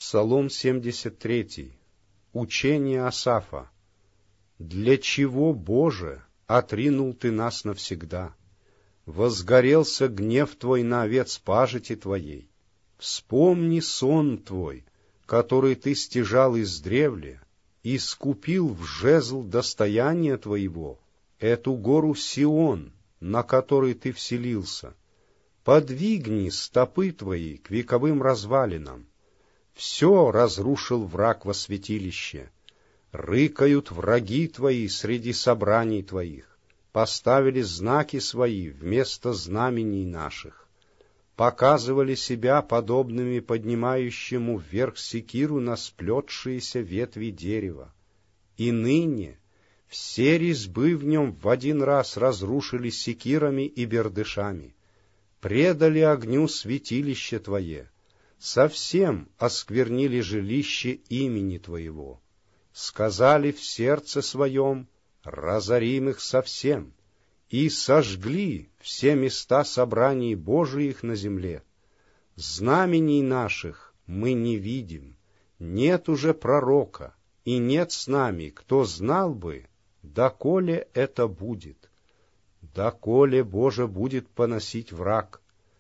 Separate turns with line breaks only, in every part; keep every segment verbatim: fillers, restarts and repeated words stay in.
Псалом семьдесят три. Учение Асафа. «Для чего, Боже, отринул Ты нас навсегда? Возгорелся гнев Твой на овец пажити Твоей. Вспомни сон Твой, который Ты стяжал издревле, и скупил в жезл достояния Твоего, эту гору Сион, на которой Ты вселился. Подвигни стопы Твои к вековым развалинам. Все разрушил враг во святилище. Рыкают враги Твои среди собраний Твоих. Поставили знаки Свои вместо знамений наших. Показывали себя подобными поднимающему вверх секиру на сплетшиеся ветви дерева. И ныне все резьбы в нем в один раз разрушили секирами и бердышами. Предали огню святилище Твое. Совсем осквернили жилище имени Твоего. Сказали в сердце своем: разорим их совсем, и сожгли все места собраний Божиих на земле. Знамений наших мы не видим, нет уже пророка, и нет с нами, кто знал бы, доколе это будет. Доколе, Боже, будет поносить враг?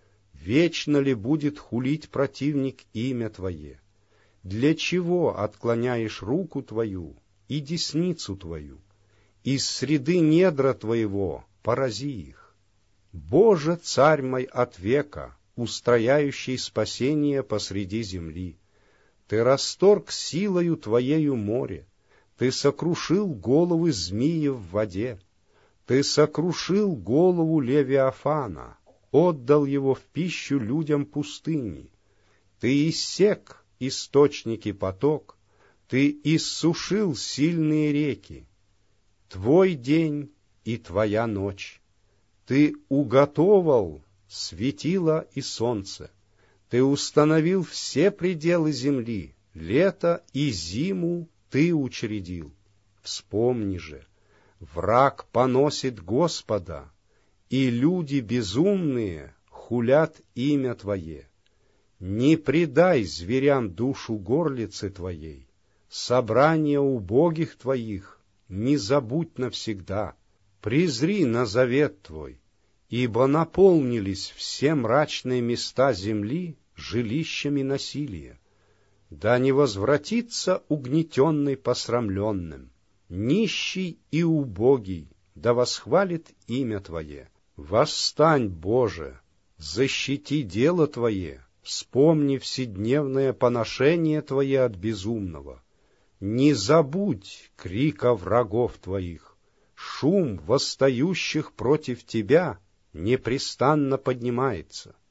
Вечно ли будет хулить противник имя Твое? Для чего отклоняешь руку Твою и десницу Твою? Из среды недра Твоего порази их. Боже, Царь мой от века, устрояющий спасение посреди земли, Ты расторг силою Твоею море, Ты сокрушил головы змеи в воде, Ты сокрушил голову Левиафана, отдал его в пищу людям пустыни. Ты иссек источники поток, Ты иссушил сильные реки. Твой день и Твоя ночь. Ты уготовал светило и солнце. Ты установил все пределы земли, лето и зиму Ты учредил. Вспомни же, враг поносит Господа, и люди безумные хулят имя Твое. Не предай зверям душу горлицы Твоей, собрание убогих Твоих не забудь навсегда. Презри на завет Твой, ибо наполнились все мрачные места земли жилищами насилия. Да не возвратится угнетенный посрамленным, нищий и убогий, да восхвалит имя Твое. Восстань, Боже, защити дело Твое, вспомни вседневное поношение Твое от безумного. Не забудь крика врагов Твоих, шум восстающих против Тебя непрестанно поднимается.